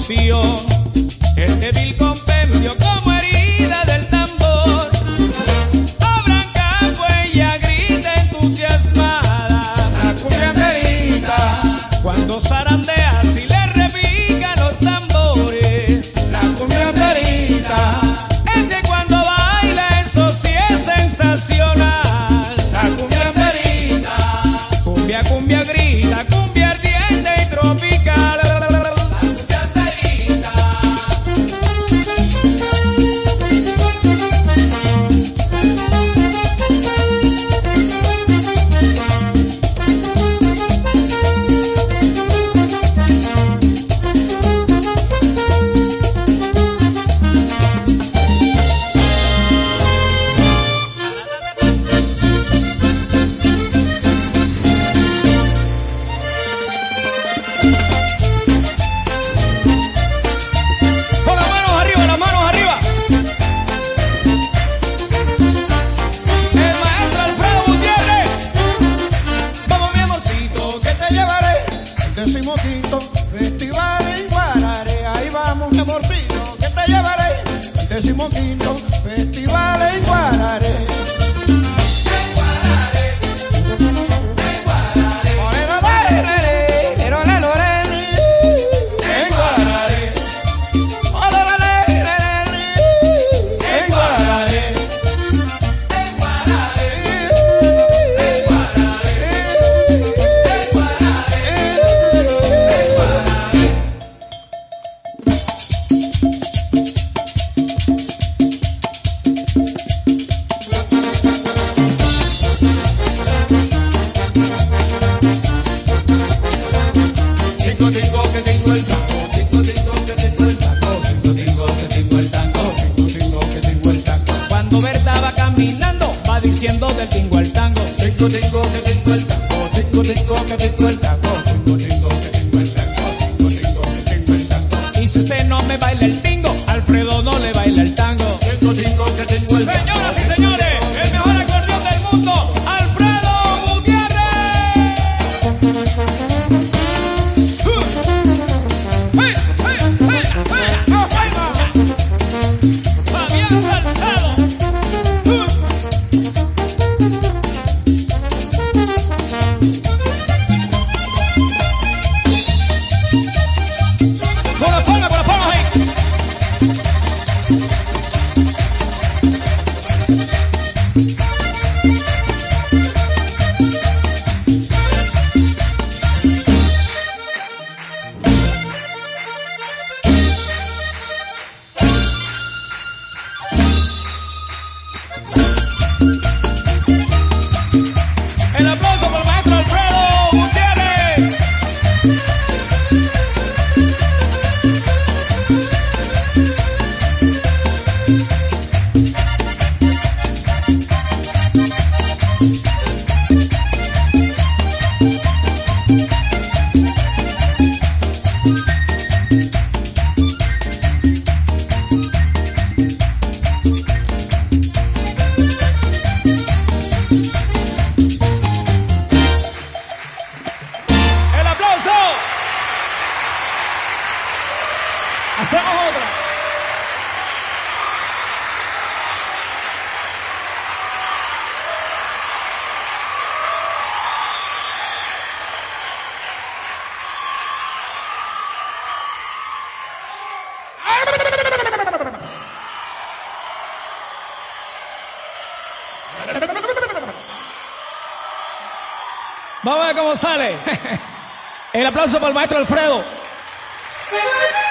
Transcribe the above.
rocío, el débil compendio como herida del tambor. Abranca huella grita entusiasmada, la cumbia amerita. cuando zarandea si le repican los tambores. La cumbia amerita. Es que cuando baila eso sí es sensacional. La cumbia amerita. Cumbia, cumbia grita, cumbia ardiente y tropical. Decimoquinto Festival en Guararé, ahí vamos, mi amorcito, que te llevaré. Decimoquinto Festival en Guararé. Cuando Berta va caminando, va diciendo del tingo al tango. Tingo, tingo, que tingo el tango. Tingo, tingo, que tingo el tango. Tingo, tingo, que tingo el tango. Tingo, tingo, que tingo el tango. Y si usted no me baila el tingo, Alfredo no le baila el tango. Tingo, tingo, que tingo el tango. Señoras y señores, el mejor acordeón del mundo, Alfredo Gutiérrez. Fabián Salzado. Con la palma ahí. El aplauso para el maestro Alfredo Gutiérrez. El aplauso. Hacemos otra. Vamos a ver cómo sale. El aplauso para el maestro Alfredo.